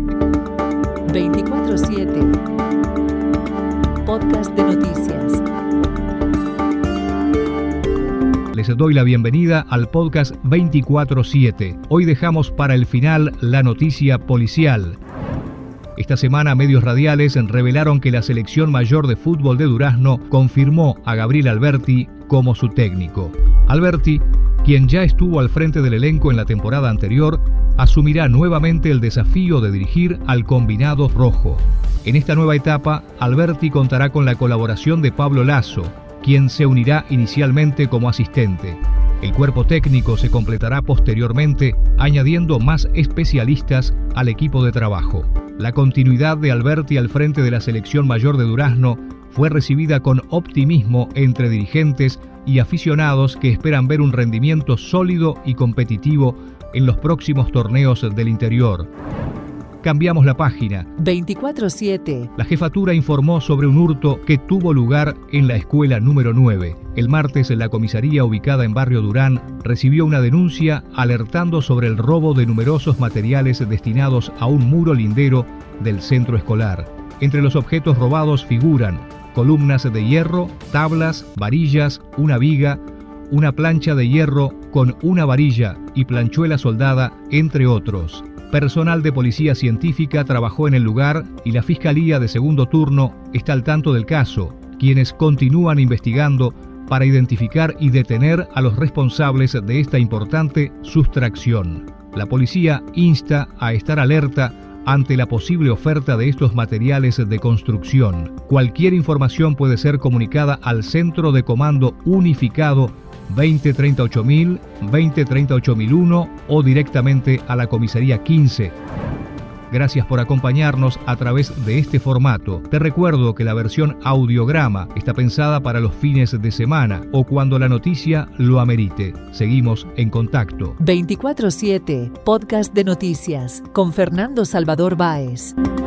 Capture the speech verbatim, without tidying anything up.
veinticuatro siete Podcast de noticias. Les doy la bienvenida al podcast veinticuatro siete. Hoy dejamos para el final la noticia policial. Esta semana medios radiales revelaron que la selección mayor de fútbol de Durazno confirmó a Gabriel Alberti como su técnico. Alberti, quien ya estuvo al frente del elenco en la temporada anterior, asumirá nuevamente el desafío de dirigir al combinado rojo. En esta nueva etapa, Alberti contará con la colaboración de Pablo Lasso, quien se unirá inicialmente como asistente. El cuerpo técnico se completará posteriormente, añadiendo más especialistas al equipo de trabajo. La continuidad de Alberti al frente de la selección mayor de Durazno fue recibida con optimismo entre dirigentes y aficionados que esperan ver un rendimiento sólido y competitivo en los próximos torneos del interior. Cambiamos la página. veinticuatro siete. La jefatura informó sobre un hurto que tuvo lugar en la escuela número nueve. El martes, la comisaría ubicada en Barrio Durán recibió una denuncia alertando sobre el robo de numerosos materiales destinados a un muro lindero del centro escolar. Entre los objetos robados figuran columnas de hierro, tablas, varillas, una viga, una plancha de hierro con una varilla y planchuela soldada, entre otros. Personal de policía científica trabajó en el lugar y la Fiscalía de Segundo Turno está al tanto del caso, quienes continúan investigando para identificar y detener a los responsables de esta importante sustracción. La policía insta a estar alerta ante la posible oferta de estos materiales de construcción. Cualquier información puede ser comunicada al Centro de Comando Unificado veinte treinta y ocho mil, veinte treinta y ocho mil uno o directamente a la comisaría quince. Gracias por acompañarnos a través de este formato. Te recuerdo que la versión audiograma está pensada para los fines de semana o cuando la noticia lo amerite. Seguimos en contacto. veinticuatro siete Podcast de noticias con Fernando Salvador Báez.